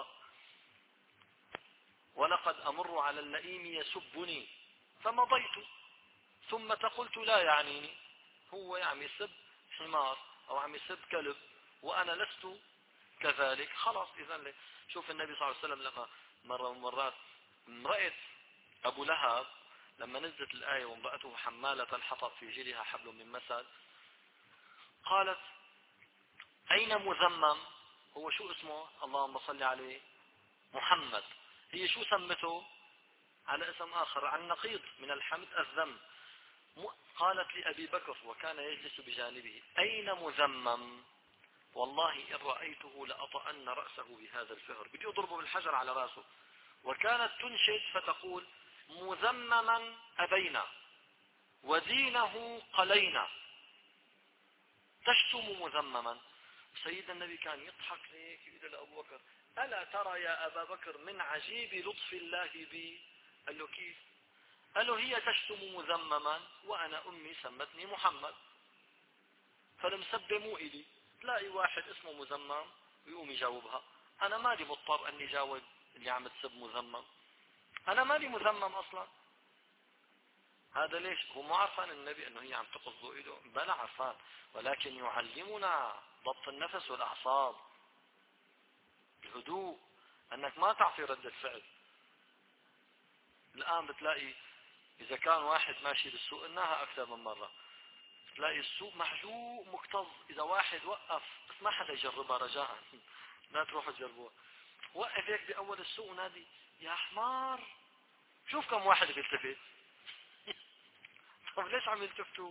ولقد امر على اللئيم يسبني فمضيت ثم قلت لا يعنيني. هو عم يسب حمار او عم يسب كلب وانا لست كذلك، خلاص. اذا شوف النبي صلى الله عليه وسلم لما مرة من مرات امرأة ابو لهب لما نزلت الآية وامرأته حمالة الحطب في جيدها حبل من مسد، قالت اين مذمم؟ هو شو اسمه؟ اللهم صل عليه محمد. هي شو سمته؟ على اسم اخر، عن نقيض من الحمد الذم. قالت لأبي بكر وكان يجلس بجانبه اين مذمم؟ والله إن رأيته لأطأن رأسه بهذا الفهر. بدي أضربه بالحجر على رأسه. وكانت تنشد فتقول مذمما أبينا ودينه قلينا، تشتم مذمما. سيدنا النبي كان يضحك هيك يقول لأبو بكر ألا ترى يا أبا بكر من عجيب لطف الله بي؟ قال له كيف؟ قال له هي تشتم مذمما وأنا أمي سمتني محمد، فالمسبة مو إلي. تلاقي واحد اسمه مذمم ويقوم يجاوبها. أنا مالي مضطر أني جاوب اللي عم تسب مذمم، أنا مالي مذمم أصلا. هذا ليش؟ هو مو عرفان النبي أنه هي عم تقصد إله؟ بلا عرفان، ولكن يعلمنا ضبط النفس والأعصاب، الهدوء، أنك ما تعطي ردة فعل. الآن بتلاقي إذا كان واحد ماشي بالسوق، إنها أكثر من مرة، تلاقي السوق محجوب مكتظ. إذا واحد وقف، بس ما حدا يجربها رجاء لا تروحوا تجربوها، وقف هيك بأول السوق ونادي يا حمار، شوف كم واحد بيلتفت. طب ليش عم يلتفتوا؟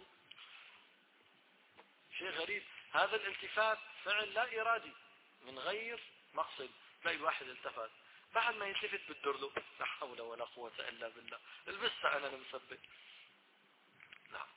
شيء غريب. هذا الالتفات فعل لا إرادي من غير مقصد. تلاقي واحد التفت، بعد ما يلتفت بتدر له لا حول ولا قوة إلا بالله، البسها أنا المثبت. نعم.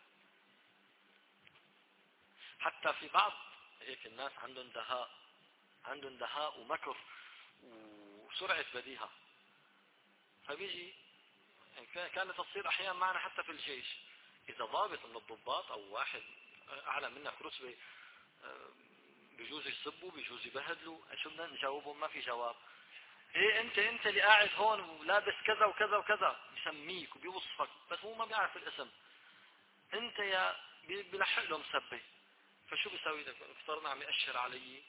حتى في بعض هيك الناس عندهم دهاء، عندهم دهاء ومكر وسرعة بديهة. فبيجي يعني كانت تصير أحيانا معنا حتى في الجيش، إذا ضابط من الضباط أو واحد أعلى منك رتبة بيجوز يسبوا بيجوز يبهدلوا، شو بدنا نجاوبهم؟ ما في جواب. ايه انت انت اللي قاعد هون ولابس كذا وكذا وكذا، بسميك وبيوصفك بس هو ما بيعرف الاسم. انت يا بيلحق له مسبه، فشو بيسوي لك؟ افترضنا عم يأشر علي،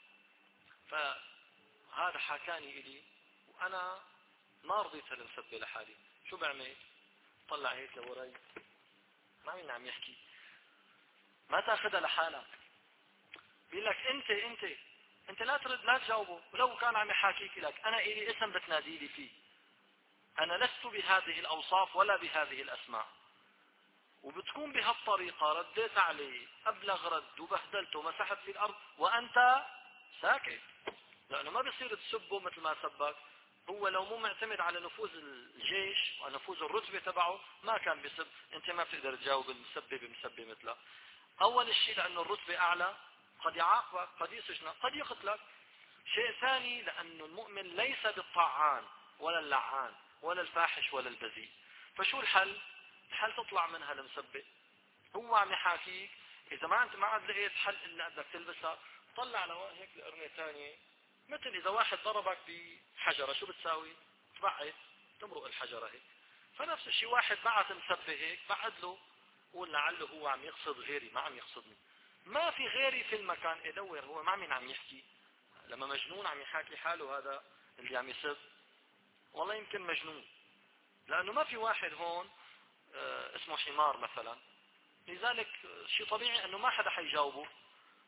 فهذا حكاني الي وانا ما رضيت هالمسبه لحالي، شو بعمل؟ طلع هيك لوراي، ما مين عم يحكي، ما تاخذها لحالك. بيقول لك انت انت انت لا ترد لا تجاوبه، ولو كان عم يحاكيك لك انا الي اسم بتنادي لي فيه، انا لست بهذه الاوصاف ولا بهذه الاسماء. وبتكون بهالطريقة رديت عليه ابلغ رد وبهدلته ومسحت في الارض وانت ساكت، لانه ما بيصير تسبه مثل ما سبك. هو لو مو معتمد على نفوذ الجيش ونفوذ الرتبة تبعه ما كان بيسب. انت ما بتقدر تجاوب المسبة بمسبة مثله. اول شيء لانه الرتبة اعلى، قد يعاقبك، قد يسجنك، قد يقتلك. شيء ثاني لانه المؤمن ليس بالطعان ولا اللعان ولا الفاحش ولا البذيء. فشو الحل؟ الحل تطلع منها المسبة. هو عم يحاكيك، اذا ما انت ما عاد لقيت حل الا انك تلبسها، طلع لو هيك القرنة ثانية. مثل اذا واحد ضربك بحجرة شو بتساوي؟ تبعد تمرق الحجرة هيك. فنفس الشيء واحد بعت مسبة هيك، بعد له قول لعله هو عم يقصد غيري ما عم يقصدني، ما في غيري في المكان. ادور هو مع مين عم يحكي؟ لما مجنون عم يحاكي حاله هذا اللي عم يسب، والله يمكن مجنون، لانه ما في واحد هون اه اسمه حمار مثلا، لذلك شيء طبيعي انه ما حدا حيجاوبه.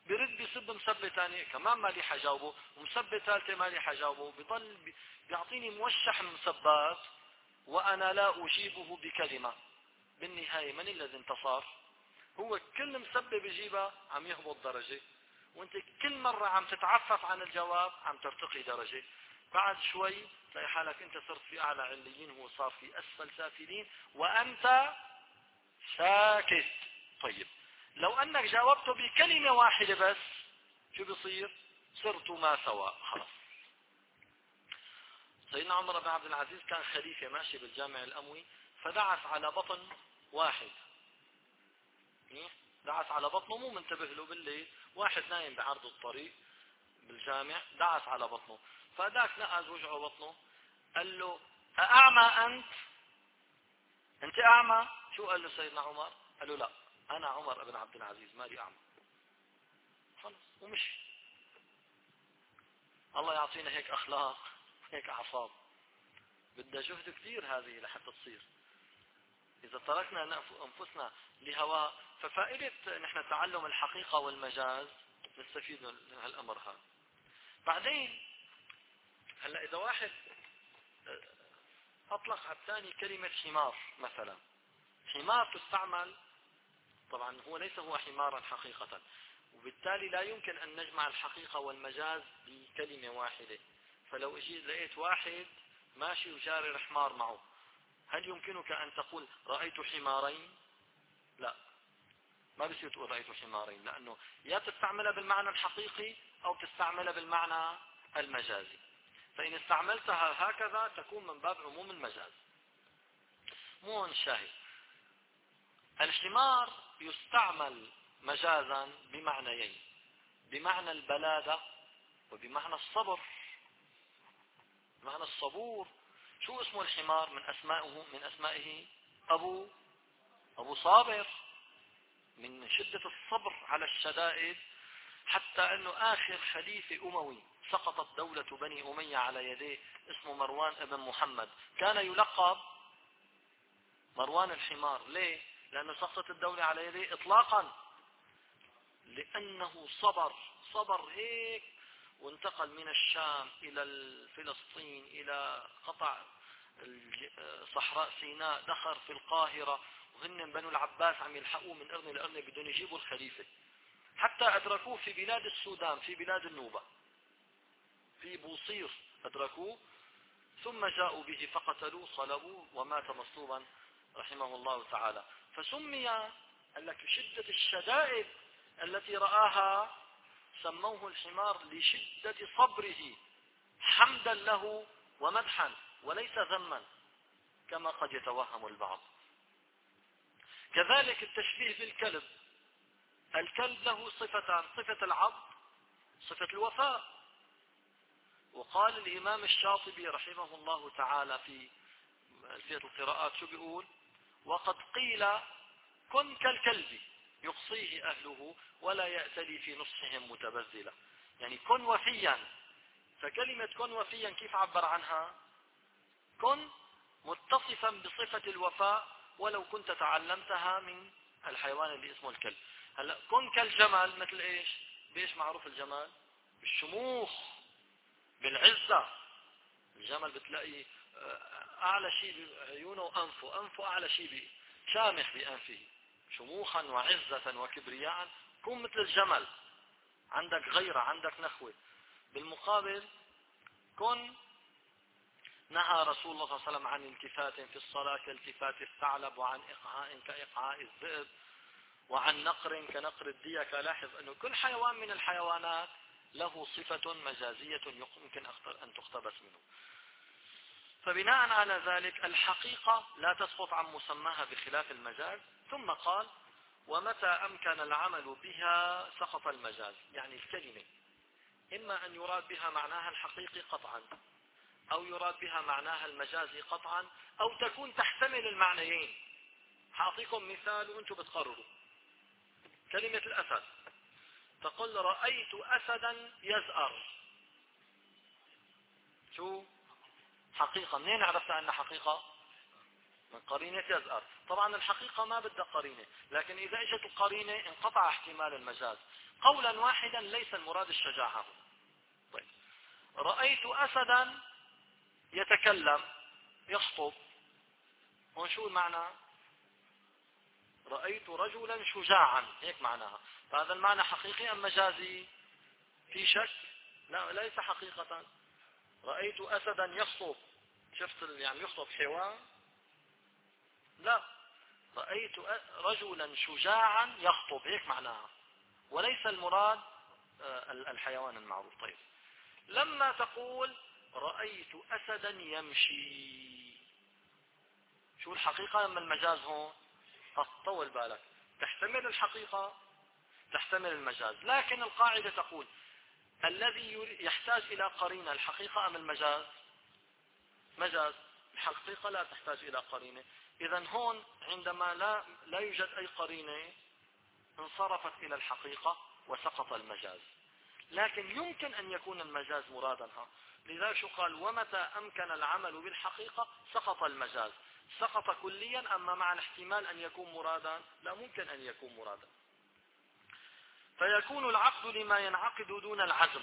برد بيصب مسبة ثانية كمان ما لي حجاوبه، ومسبة ثالثة ما لي حجاوبه، بضل بيعطيني موشح من مسبات وأنا لا أجيبه بكلمة. بالنهاية من الذي انتصر؟ هو كل مسبة بيجيبها عم يهبط درجة، وانت كل مرة عم تتعفف عن الجواب عم ترتقي درجة. بعد شوي تلاقي حالك انت صرت في اعلى عليين، هو صار في اسفل سافلين وانت ساكت. طيب لو انك جاوبته بكلمة واحدة بس شو بيصير؟ صرتما سواء. خلاص. سيدنا عمر بن عبد العزيز كان خليفة ماشي بالجامع الأموي، فدعس على بطن واحد، دعس على بطنه مو منتبه له بالليل، واحد نايم بعرض الطريق بالجامع دعس على بطنه، فذاك نقز وجعه بطنه، قال له أأعمى أنت؟ أنت أعمى؟ شو قال له سيدنا عمر؟ قال له لا، أنا عمر بن عبد العزيز مالي أعمى. خلص ومشي. الله يعطينا هيك أخلاق، هيك أعصاب. بدها جهد كثير هذه لحتى تصير. إذا تركنا أنفسنا لهواء، ففائدة نحن تعلم الحقيقة والمجاز نستفيد من هالأمر هذا. بعدين هلا إذا واحد أطلق على الثاني كلمة حمار مثلا، حمار تستعمل طبعا هو ليس هو حمارا حقيقة، وبالتالي لا يمكن أن نجمع الحقيقة والمجاز بكلمة واحدة. فلو اجيت لقيت واحد ماشي وجاري حمار معه، هل يمكنك أن تقول رأيت حمارين؟ لا، ما بصير تقول رأيت حمارين، لأنه يا تستعملها بالمعنى الحقيقي أو تستعملها بالمعنى المجازي. فإن استعملتها هكذا تكون من باب عموم المجاز. مو شاهد. الحمار يستعمل مجازا بمعنيين، بمعنى البلادة وبمعنى الصبر، بمعنى الصبور. شو اسمه الحمار؟ من أسمائه من أسمائه أبو أبو صابر، من شدة الصبر على الشدائد، حتى أنه آخر خليفة أموي سقطت دولة بني أمية على يديه اسمه مروان ابن محمد، كان يلقب مروان الحمار. ليه؟ لأنه سقطت الدولة على يديه إطلاقا، لأنه صبر صبر هيك، وانتقل من الشام إلى فلسطين إلى قطع صحراء سيناء، دخل في القاهرة، وهن بنو العباس عم يلحقوه من قرن لقرن بدون يجيبوا الخليفة، حتى أدركوه في بلاد السودان، في بلاد النوبة، في بوصير أدركوه، ثم جاءوا به فقتلوه صلبوه ومات مصلوبا رحمه الله تعالى. فسمي قال لك شدة الشدائد التي رآها سموه الحمار لشدة صبره، حمدا له ومدحا وليس ذما كما قد يتوهم البعض. كذلك التشبيه بالكلب، الكلب له صفتان، صفة العض، صفة الوفاء. وقال الإمام الشاطبي رحمه الله تعالى في ألفية القراءات شو بيقول؟ وقد قيل كن كالكلب يقصيه أهله ولا يأتلي في نصحهم متبذلا. يعني كن وفيا. فكلمة كن وفيا كيف عبر عنها؟ كن متصفا بصفة الوفاء ولو كنت تعلمتها من الحيوان اللي اسمه الكلب. هلا كن كالجمل، مثل ايش؟ بايش معروف الجمال؟ بالشموخ، بالعزة. الجمل بتلاقي اعلى شيء عيونه وانفه، انفه اعلى شيء شامخ بانفه، شموخا وعزة وكبرياء. كن مثل الجمل، عندك غيرة، عندك نخوة. بالمقابل كن نهى رسول الله صلى الله عليه وسلم عن التفات في الصلاة كالتفات الثعلب، وعن إقعاء كإقعاء الذئب، وعن نقر كنقر الديكة. لاحظ أنه كل حيوان من الحيوانات له صفة مجازية يمكن أن تقتبس منه. فبناء على ذلك الحقيقة لا تسقط عن مسماها بخلاف المجاز. ثم قال ومتى أمكن العمل بها سقط المجاز. يعني الكلمة إما أن يراد بها معناها الحقيقي قطعا، أو يراد بها معناها المجازي قطعا، أو تكون تحتمل المعنيين. هعطيكم مثال وأنتم بتقرروا. كلمة الأسد، تقول رأيت أسدا يزأر، شو حقيقة؟ منين عرفت أنها حقيقة؟ من قرينة يزأر. طبعا الحقيقة ما بدها قرينة، لكن إذا اجت القرينة انقطع احتمال المجاز. قولا واحدا ليس المراد الشجاعة. طيب، رأيت أسدا يتكلم يخطب، هون شو المعنى؟ رأيت رجلا شجاعا، هيك معناها. فهذا المعنى حقيقي أم مجازي؟ في شك؟ لا، ليس حقيقة. رأيت أسدا يخطب، شفت يعني يخطب حيوان؟ لا، رأيت رجلا شجاعا يخطب، هيك معناها، وليس المراد الحيوان المعروف. طيب، لما تقول رأيت أسدا يمشي، شو الحقيقة أما المجاز هون؟ طول بالك، تحتمل الحقيقة تحتمل المجاز، لكن القاعدة تقول الذي يحتاج إلى قرينة الحقيقة أم المجاز؟ مجاز. الحقيقة لا تحتاج إلى قرينة. إذن هون عندما لا لا يوجد أي قرينة انصرفت إلى الحقيقة وسقط المجاز. لكن يمكن أن يكون المجاز مرادا. لذا شو قال؟ ومتى أمكن العمل بالحقيقة سقط المجاز. سقط كليا، أما مع الاحتمال أن يكون مرادا لا، ممكن أن يكون مرادا. فيكون العقد لما ينعقد دون العزم،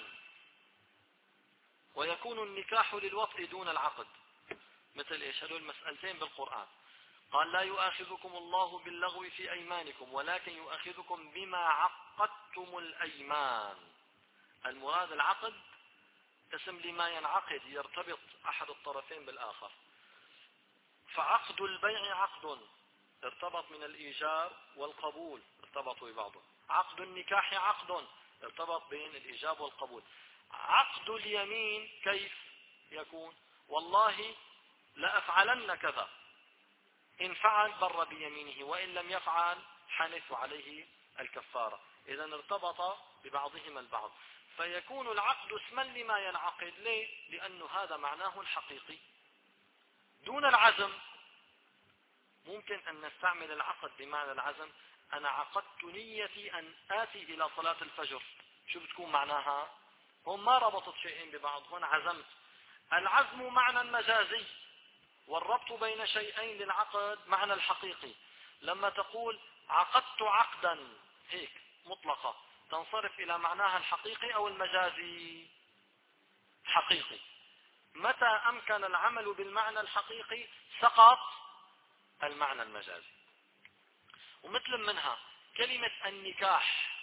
ويكون النكاح للوطء دون العقد. مثل ايش؟ هذول المسألتين بالقرآن. قال لا يؤاخذكم الله باللغو في أيمانكم ولكن يؤاخذكم بما عقدتم الأيمان. المراد العقد اسم لما ينعقد، يرتبط أحد الطرفين بالآخر. فعقد البيع عقد ارتبط من الإيجاب والقبول، ارتبطوا ببعضه. عقد النكاح عقد ارتبط بين الإيجاب والقبول. عقد اليمين كيف يكون؟ والله لأفعلن كذا، إن فعل بر بيمينه، وإن لم يفعل حنث عليه الكفارة. إذا ارتبط ببعضهما البعض، فيكون العقد اسما لما ينعقد. ليه؟ لأنه هذا معناه الحقيقي. دون العزم ممكن أن نستعمل العقد بمعنى العزم. أنا عقدت نيتي أن آتي إلى صلاة الفجر، شو بتكون معناها؟ هم ما ربطت شيئين ببعض، هون عزمت. العزم معنى مجازي، والربط بين شيئين للعقد معنى الحقيقي. لما تقول عقدت عقدا هيك مطلقة، تنصرف إلى معناها الحقيقي أو المجازي؟ حقيقي. متى أمكن العمل بالمعنى الحقيقي سقط المعنى المجازي. ومثل منها كلمة النكاح.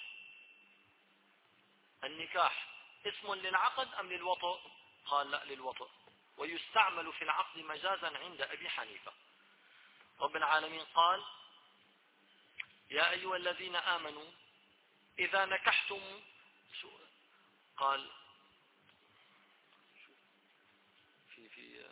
النكاح اسم للعقد أم للوطء؟ قال لا، للوطء، ويستعمل في العقد مجازا عند أبي حنيفة. رب العالمين قال يا أيها الذين آمنوا إذا نكحتم، قال في في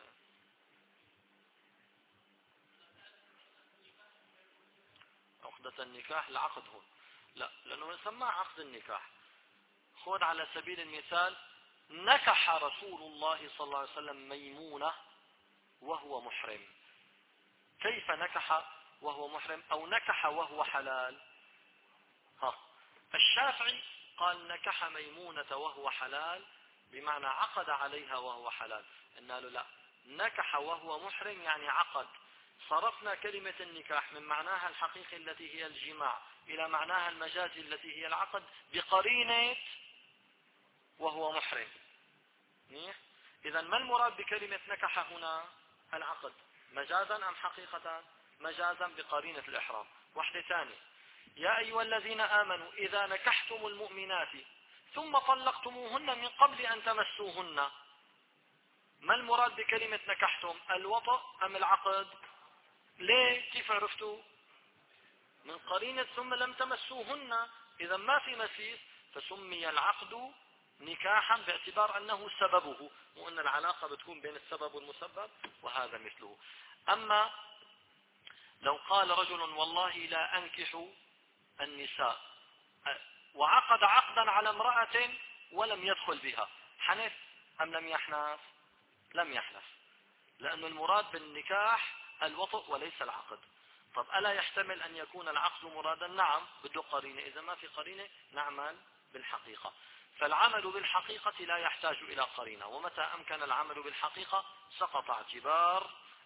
عقدة النكاح العقد هون، لا، لأنه يسمى عقد النكاح. خذ على سبيل المثال نكح رسول الله صلى الله عليه وسلم ميمونة وهو محرم. كيف نكح وهو محرم؟ أو نكح وهو حلال؟ ها، الشافعي قال نكح ميمونة وهو حلال، بمعنى عقد عليها وهو حلال. قلنا له لا، نكح وهو محرم يعني عقد. صرفنا كلمة النكاح من معناها الحقيقي التي هي الجماع إلى معناها المجازي التي هي العقد بقرينة وهو محرم. إذا ما المراد بكلمة نكح هنا؟ العقد، مجازا أم حقيقة؟ مجازا بقرينة الإحرام. واحدة ثانية، يا أيها الذين آمنوا إذا نكحتم المؤمنات ثم طلقتموهن من قبل أن تمسوهن. ما المراد بكلمة نكحتم؟ الوطء أم العقد؟ ليه؟ كيف عرفتوا؟ من قرينة ثم لم تمسوهن. إذا ما في مسيس، فسمي العقد نكاحا باعتبار أنه سببه، وأن العلاقة بتكون بين السبب والمسبب، وهذا مثله. أما لو قال رجل والله لا أنكح النساء، وعقد عقدا على امرأة ولم يدخل بها، حنث أم لم يحنث؟ لم يحنث، لأن المراد بالنكاح الوطء وليس العقد. طب ألا يحتمل أن يكون العقد مرادا؟ نعم، بده قرينة. إذا ما في قرينة نعمل بالحقيقة. فالعمل بالحقيقة لا يحتاج إلى قرينة، ومتى أمكن العمل بالحقيقة سقط اعتبار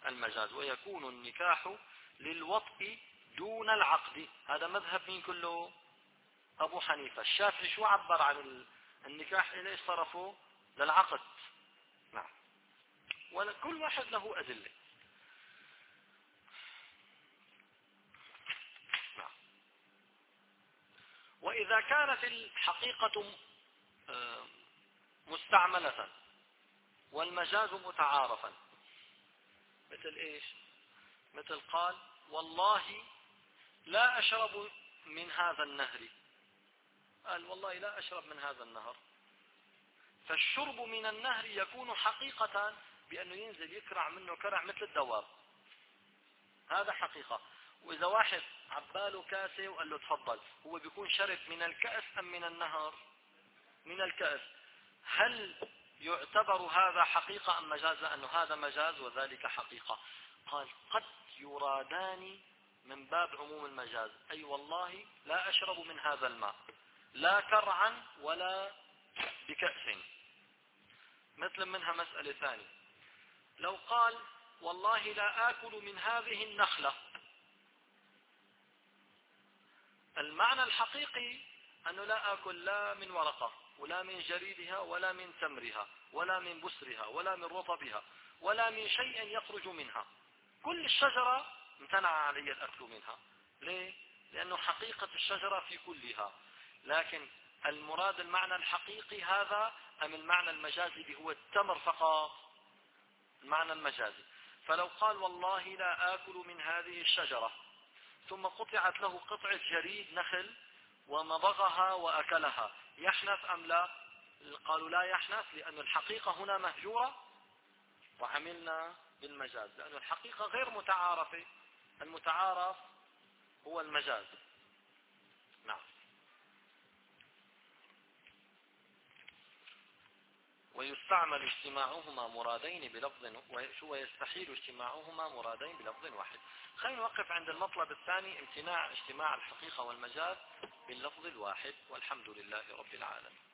المجاز، ويكون النكاح للوطء دون العقد. هذا مذهب مين كله؟ أبو حنيفة. الشافعي شو عبر عن النكاح إليه؟ صرفه للعقد. نعم. وكل واحد له أدلة. نعم. وإذا كانت الحقيقة مستعملة والمجاز متعارفا، مثل ايش؟ مثل قال والله لا أشرب من هذا النهر، قال والله لا أشرب من هذا النهر، فالشرب من النهر يكون حقيقة بأنه ينزل يكرع منه كرع مثل الدواب، هذا حقيقة. وإذا واحد عباله كاسة وقال له تفضل، هو بيكون شرب من الكأس أم من النهر؟ من الكأس. هل يعتبر هذا حقيقة أم مجاز؟ لأنه هذا مجاز وذلك حقيقة. قال قد يرادان من باب عموم المجاز، أي والله لا أشرب من هذا الماء لا كرعا ولا بكأس. مثل منها مسألة ثانية، لو قال والله لا آكل من هذه النخلة، المعنى الحقيقي أنه لا آكل لا من ورقة ولا من جريدها ولا من تمرها ولا من بسرها ولا من رطبها ولا من شيء يخرج منها، كل الشجرة امتنع علي الأكل منها. ليه؟ لأنه حقيقة الشجرة في كلها، لكن المراد المعنى الحقيقي هذا أم المعنى المجازي اللي هو التمر فقط؟ المعنى المجازي. فلو قال والله لا آكل من هذه الشجرة، ثم قطعت له قطعة جريد نخل ومضغها وأكلها، يحنث أم لا؟ قالوا لا يحنث، لأن الحقيقة هنا مهجورة وعملنا بالمجاز، لأن الحقيقة غير متعارفة، المتعارف هو المجاز. نعم. ويستعمل اجتماعهما مرادين بلفظ، ويستحيل اجتماعهما مرادين بلفظ واحد. خلينا نوقف عند المطلب الثاني، امتناع اجتماع الحقيقة والمجاز باللفظ الواحد، والحمد لله رب العالمين.